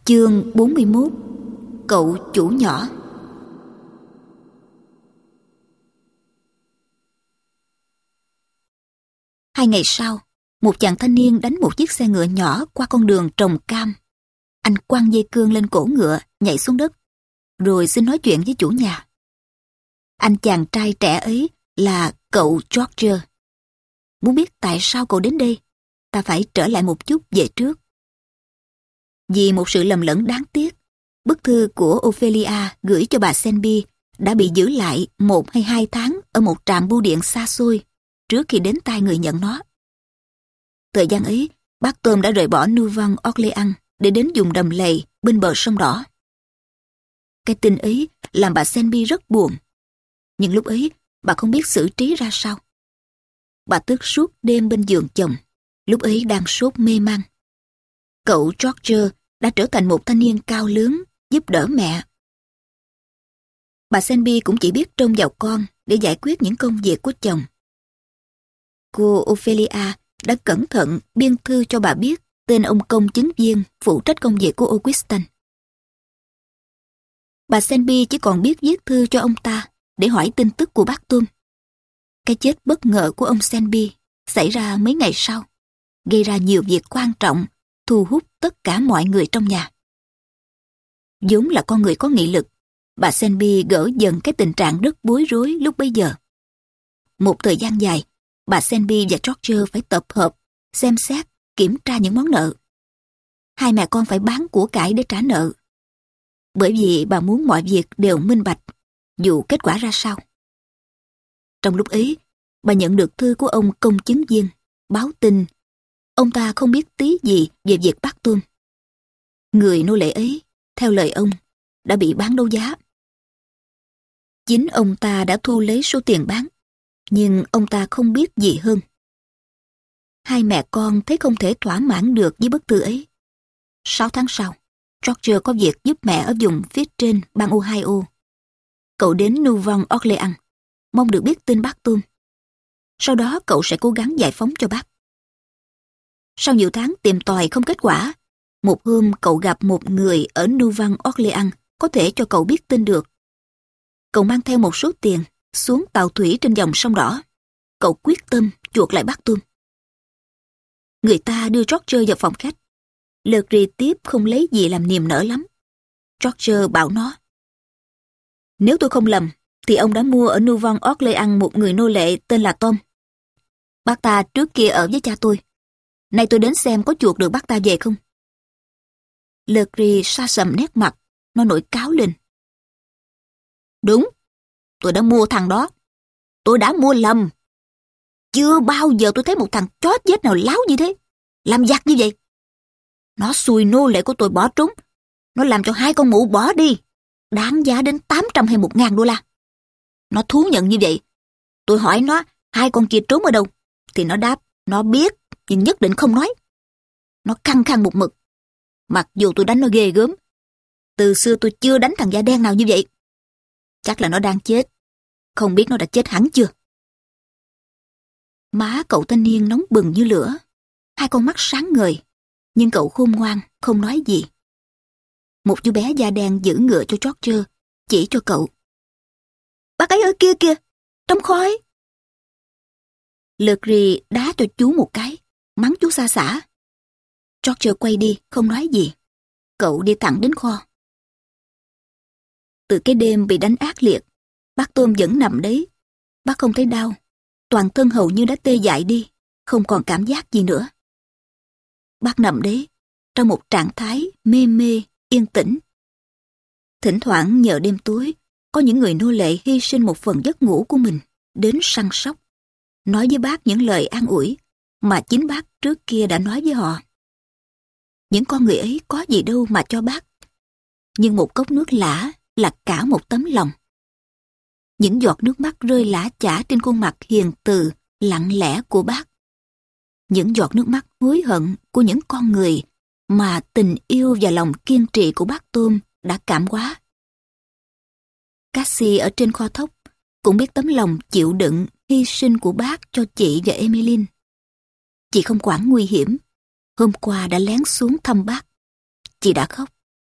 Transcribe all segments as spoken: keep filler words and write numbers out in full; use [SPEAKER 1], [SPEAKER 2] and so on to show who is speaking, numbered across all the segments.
[SPEAKER 1] Chương bốn mươi mốt. Cậu chủ nhỏ. Hai ngày sau, một chàng thanh niên đánh một chiếc xe ngựa nhỏ qua con đường trồng cam. Anh quăng dây cương lên cổ ngựa, nhảy xuống đất, rồi xin nói chuyện với chủ nhà. Anh chàng trai trẻ ấy là cậu George. Muốn biết tại sao cậu đến đây, ta phải trở lại một chút về trước. Vì một sự lầm lẫn đáng tiếc, bức thư của Ophelia gửi cho bà Selby đã bị giữ lại một hay hai tháng ở một trạm bưu điện xa xôi trước khi đến tay người nhận nó. Thời gian ấy, bác Tom đã rời bỏ Nouvelle-Orléans để đến vùng đầm lầy bên bờ sông Đỏ. Cái tin ấy làm bà Selby rất buồn, nhưng lúc ấy bà không biết xử trí ra sao. Bà thức suốt đêm bên giường chồng, lúc ấy đang sốt mê man. Cậu George đã trở thành một thanh niên cao lớn, giúp đỡ mẹ. Bà Selby cũng chỉ biết trông vào con để giải quyết những công việc của chồng. Cô Ophelia đã cẩn thận biên thư cho bà biết tên ông công chứng viên phụ trách công việc của Augustin. Bà Selby chỉ còn biết viết thư cho ông ta để hỏi tin tức của bác Tom. Cái chết bất ngờ của ông Selby xảy ra mấy ngày sau, gây ra nhiều việc quan trọng, thu hút tất cả mọi người trong nhà. Vốn là con người có nghị lực, bà Selby gỡ dần cái tình trạng rất bối rối lúc bấy giờ. Một thời gian dài, bà Selby và George phải tập hợp, xem xét, kiểm tra những món nợ. Hai mẹ con phải bán của cải để trả nợ. Bởi vì bà muốn mọi việc đều minh bạch, dù kết quả ra sao. Trong lúc ấy, bà nhận được thư của ông công chứng viên, báo tin ông ta không biết tí gì về việc bắt Tom. Người nô lệ ấy, theo lời ông, đã bị bán đấu giá. Chính ông ta đã thu lấy số tiền bán, nhưng ông ta không biết gì hơn. Hai mẹ con thấy không thể thỏa mãn được với bức thư ấy. Sáu tháng sau, George có việc giúp mẹ ở vùng phía trên bang Ohio. Cậu đến Nouvelle-Orléans, mong được biết tin bác Tom. Sau đó cậu sẽ cố gắng giải phóng cho bác. Sau nhiều tháng tìm tòi không kết quả, một hôm cậu gặp một người ở Nouvelle-Orléans có thể cho cậu biết tin được. Cậu mang theo một số tiền xuống tàu thủy trên dòng sông Đỏ. Cậu quyết tâm chuộc lại bác Tom. Người ta đưa George vào phòng khách. Legris tiếp không lấy gì làm niềm nở lắm. George bảo nó: nếu tôi không lầm, thì ông đã mua ở Nouvelle-Orléans một người nô lệ tên là Tom. Bác ta trước kia ở với cha tôi. Nay tôi đến xem có chuộc được bác ta về không. Legris sa sầm nét mặt, nó nổi cáu lên. Đúng, tôi đã mua thằng đó. Tôi đã mua lầm. Chưa bao giờ tôi thấy một thằng chó chết nào láo như thế, làm giặc như vậy. Nó xùi nô lệ của tôi bỏ trốn. Nó làm cho hai con mụ bỏ đi, đáng giá đến tám trăm hay một ngàn đô la. Nó thú nhận như vậy. Tôi hỏi nó hai con kia trốn ở đâu, thì nó đáp nó biết, nhưng nhất định không nói. Nó khăng khăng một mực, mặc dù tôi đánh nó ghê gớm. Từ xưa tôi chưa đánh thằng da đen nào như vậy. Chắc là nó đang chết. Không biết nó đã chết hẳn chưa. Má cậu thanh niên nóng bừng như lửa, hai con mắt sáng ngời, nhưng cậu khôn ngoan, không nói gì. Một chú bé da đen giữ ngựa cho George, chỉ cho cậu. Bác ấy ở kia kìa, trong khói. Legris đá cho chú một cái, mắng chú xa xả. George quay đi, không nói gì. Cậu đi thẳng đến kho. Từ cái đêm bị đánh ác liệt, bác Tom vẫn nằm đấy. Bác không thấy đau, toàn thân hầu như đã tê dại đi, không còn cảm giác gì nữa. Bác nằm đấy, trong một trạng thái mê mê, yên tĩnh. Thỉnh thoảng nhờ đêm tối, có những người nô lệ hy sinh một phần giấc ngủ của mình, đến săn sóc, nói với bác những lời an ủi mà chính bác trước kia đã nói với họ. Những con người ấy có gì đâu mà cho bác, nhưng một cốc nước lã là cả một tấm lòng. Những giọt nước mắt rơi lã chã trên khuôn mặt hiền từ, lặng lẽ của bác. Những giọt nước mắt hối hận của những con người mà tình yêu và lòng kiên trì của bác Tom đã cảm hóa. Cassie ở trên kho thóc cũng biết tấm lòng chịu đựng, hy sinh của bác cho chị và Emmeline. Chị không quản nguy hiểm, hôm qua đã lén xuống thăm bác. Chị đã khóc,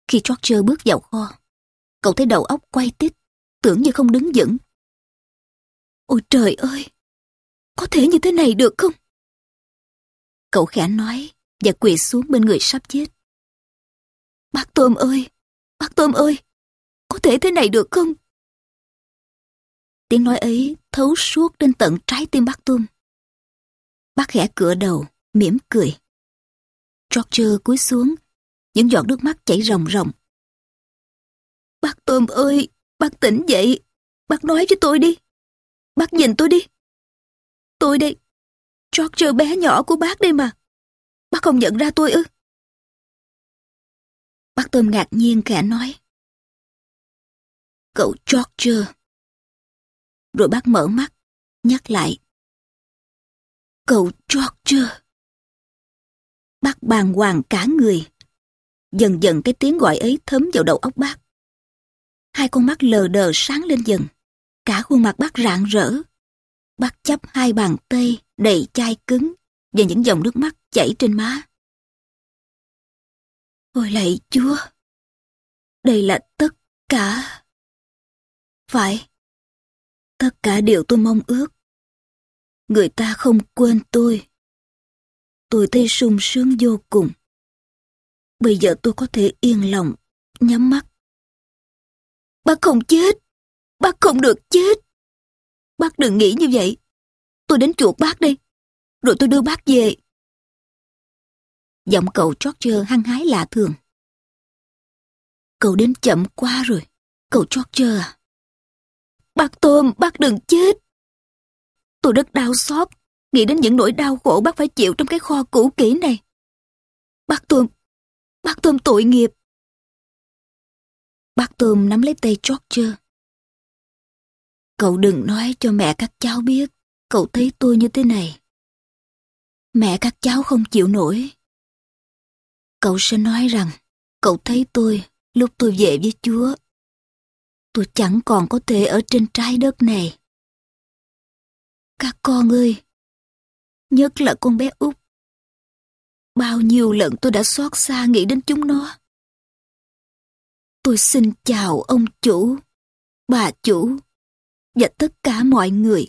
[SPEAKER 1] Khi George bước vào kho, cậu thấy đầu óc quay tít, tưởng như không đứng vững. Ôi trời ơi! Có thể như thế này được không? Cậu khẽ nói và quỳ xuống bên người sắp chết. Bác Tôm ơi! Bác Tôm ơi! Có thể thế này được không? Tiếng nói ấy thấu suốt đến tận trái tim bác Tôm. Bác khẽ cựa đầu, mỉm cười. George cúi xuống, những giọt nước mắt chảy ròng ròng. Bác Tôm ơi! Bác tỉnh dậy! Bác nói với tôi đi! Bác nhìn tôi đi! Tôi đây! George bé nhỏ của bác đây mà! Bác không nhận ra tôi ư? Bác Tôm ngạc nhiên khẽ nói. Cậu George. Rồi bác mở mắt, nhắc lại. Cậu George. Bác bàng hoàng cả người. Dần dần cái tiếng gọi ấy thấm vào đầu óc bác. Hai con mắt lờ đờ sáng lên dần. Cả khuôn mặt bác rạng rỡ. Bác chắp hai bàn tay đầy chai cứng và những dòng nước mắt chảy trên má. Ôi lạy Chúa! Đây là tất cả. Phải, tất cả điều tôi mong ước. Người ta không quên tôi. Tôi thấy sung sướng vô cùng. Bây giờ tôi có thể yên lòng, nhắm mắt. Bác không chết. Bác không được chết. Bác đừng nghĩ như vậy. Tôi đến chuộc bác đây. Rồi tôi đưa bác về. Giọng cậu George hăng hái lạ thường. Cậu đến chậm quá rồi, cậu George à. Bác Tôm, bác đừng chết. Tôi rất đau xót, nghĩ đến những nỗi đau khổ bác phải chịu trong cái kho cũ kỹ này. Bác Tôm, bác Tôm tội nghiệp. Bác Tôm nắm lấy tay George. Cậu đừng nói cho mẹ các cháu biết cậu thấy tôi như thế này. Mẹ các cháu không chịu nổi. Cậu sẽ nói rằng cậu thấy tôi lúc tôi về với Chúa. Tôi chẳng còn có thể ở trên trái đất này. Các con ơi, nhất là con bé Út. Bao nhiêu lần tôi đã xót xa nghĩ đến chúng nó. Tôi xin chào ông chủ, bà chủ và tất cả mọi người.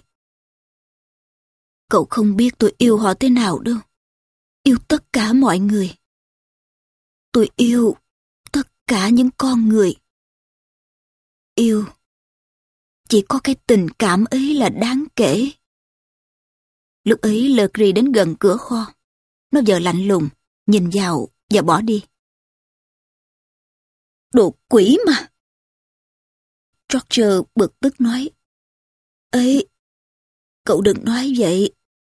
[SPEAKER 1] Cậu không biết tôi yêu họ thế nào đâu. Yêu tất cả mọi người. Tôi yêu tất cả những con người. Yêu. Chỉ có cái tình cảm ấy là đáng kể. Lúc ấy Legri đến gần cửa kho. Nó giờ lạnh lùng, nhìn vào và bỏ đi. Đồ quỷ mà! George bực tức nói. Ê, cậu đừng nói vậy.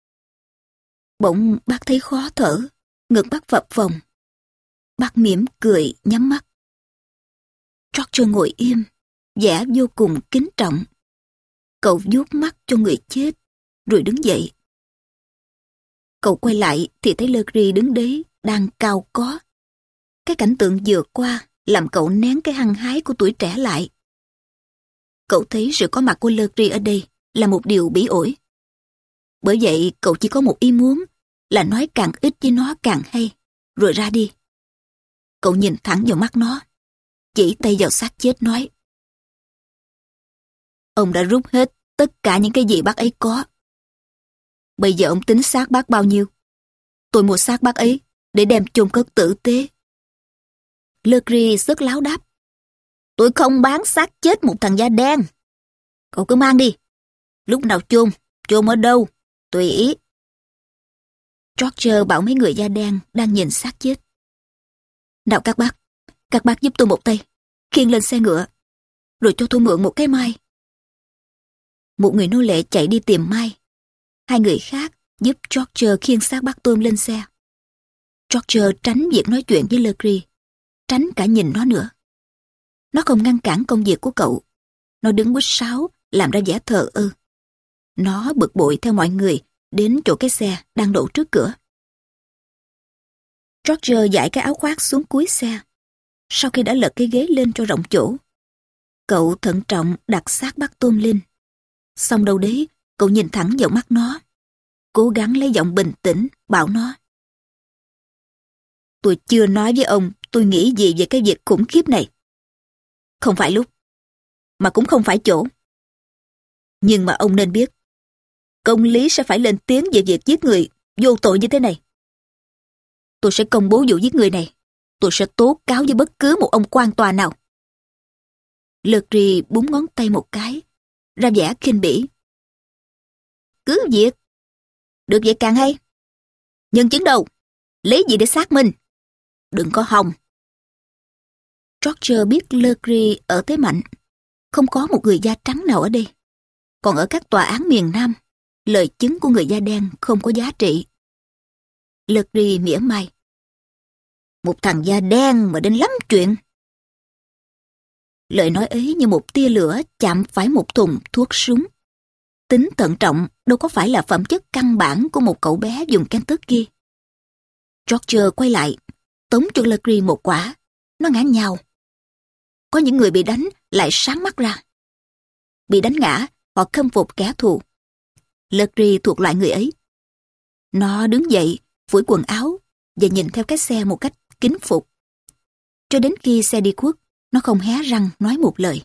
[SPEAKER 1] Bỗng bác thấy khó thở, ngực bác phập phồng. Bác mỉm cười, nhắm mắt. George ngồi im, vẻ vô cùng kính trọng. Cậu vuốt mắt cho người chết, rồi đứng dậy. Cậu quay lại thì thấy Legri đứng đấy, đang cau có. Cái cảnh tượng vừa qua làm cậu nén cái hăng hái của tuổi trẻ lại. Cậu thấy sự có mặt của Legri ở đây là một điều bỉ ổi. Bởi vậy cậu chỉ có một ý muốn là nói càng ít với nó càng hay, rồi ra đi. Cậu nhìn thẳng vào mắt nó, chỉ tay vào xác chết nói. Ông đã rút hết tất cả những cái gì bác ấy có. Bây giờ ông tính xác bác bao nhiêu? Tôi mua xác bác ấy để đem chôn cất tử tế. Legri rất láo đáp. Tôi không bán xác chết một thằng da đen. Cậu cứ mang đi. Lúc nào chôn, chôn ở đâu, tùy ý. George bảo mấy người da đen đang nhìn xác chết. Nào các bác, các bác giúp tôi một tay, khiêng lên xe ngựa, rồi cho tôi mượn một cái mai. Một người nô lệ chạy đi tìm mai. Hai người khác giúp George khiêng xác bác Tôm lên xe. George tránh việc nói chuyện với Legri, tránh cả nhìn nó nữa. Nó không ngăn cản công việc của cậu. Nó đứng quýt sáo, làm ra vẻ thờ ơ. Nó bực bội theo mọi người đến chỗ cái xe đang đậu trước cửa. George giải cái áo khoác xuống cuối xe. Sau khi đã lật cái ghế lên cho rộng chỗ, cậu thận trọng đặt xác bác Tôm lên. Xong đâu đấy, cậu nhìn thẳng vào mắt nó, cố gắng lấy giọng bình tĩnh bảo nó. Tôi chưa nói với ông tôi nghĩ gì về cái việc khủng khiếp này. Không phải lúc, mà cũng không phải chỗ. Nhưng mà ông nên biết, công lý sẽ phải lên tiếng về việc giết người vô tội như thế này. Tôi sẽ công bố vụ giết người này. Tôi sẽ tố cáo với bất cứ một ông quan tòa nào. Legri búng ngón tay một cái, ra vẻ khinh bỉ. Cứ việc. Được vậy càng hay. Nhân chứng đâu? Lấy gì để xác minh? Đừng có hòng. Roger biết Legri ở thế mạnh. Không có một người da trắng nào ở đây. Còn ở các tòa án miền Nam, lời chứng của người da đen không có giá trị. Legri mỉa mai. Một thằng da đen mà đến lắm chuyện. Lời nói ấy như một tia lửa chạm phải một thùng thuốc súng. Tính thận trọng đâu có phải là phẩm chất căn bản của một cậu bé vùng Kentucky. Roger quay lại, tống cho Legri một quả. Nó ngã nhào. Có những người bị đánh lại sáng mắt ra. Bị đánh ngã, họ khâm phục kẻ thù. Legri thuộc loại người ấy. Nó đứng dậy, phủi quần áo và nhìn theo cái xe một cách kính phục. Cho đến khi xe đi khuất, nó không hé răng nói một lời.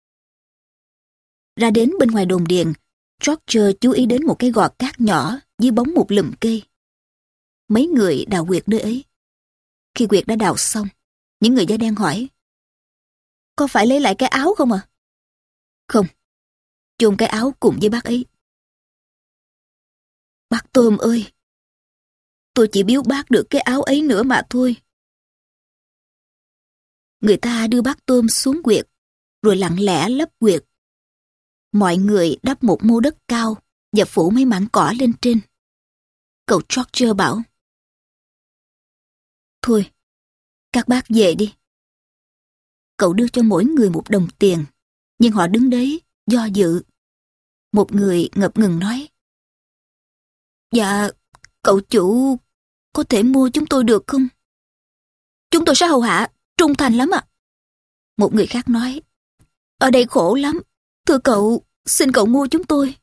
[SPEAKER 1] Ra đến bên ngoài đồn điền, Roger chú ý đến một cái gò cát nhỏ dưới bóng một lùm cây. Mấy người đào huyệt nơi ấy. Khi huyệt đã đào xong, những người da đen hỏi: Có phải lấy lại cái áo không à? Không, chôn cái áo cùng với bác ấy. Bác Tôm ơi, tôi chỉ biếu bác được cái áo ấy nữa mà thôi. Người ta đưa bác Tôm xuống huyệt, rồi lặng lẽ lấp huyệt. Mọi người đắp một mô đất cao và phủ mấy mảng cỏ lên trên. Cậu Roger bảo: Thôi, các bác về đi. Cậu đưa cho mỗi người một đồng tiền, nhưng họ đứng đấy, do dự. Một người ngập ngừng nói: Dạ, cậu chủ có thể mua chúng tôi được không? Chúng tôi sẽ hầu hạ, trung thành lắm ạ. Một người khác nói: Ở đây khổ lắm, thưa cậu, xin cậu mua chúng tôi.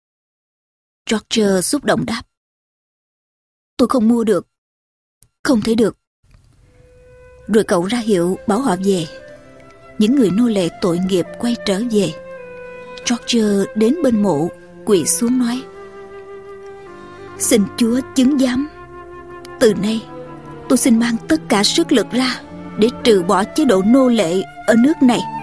[SPEAKER 1] Roger xúc động đáp: Tôi không mua được, không thể được. Rồi cậu ra hiệu bảo họ về. Những người nô lệ tội nghiệp quay trở về. Roger đến bên mộ, quỳ xuống nói: Xin Chúa chứng giám, từ nay tôi xin mang tất cả sức lực ra để trừ bỏ chế độ nô lệ ở nước này.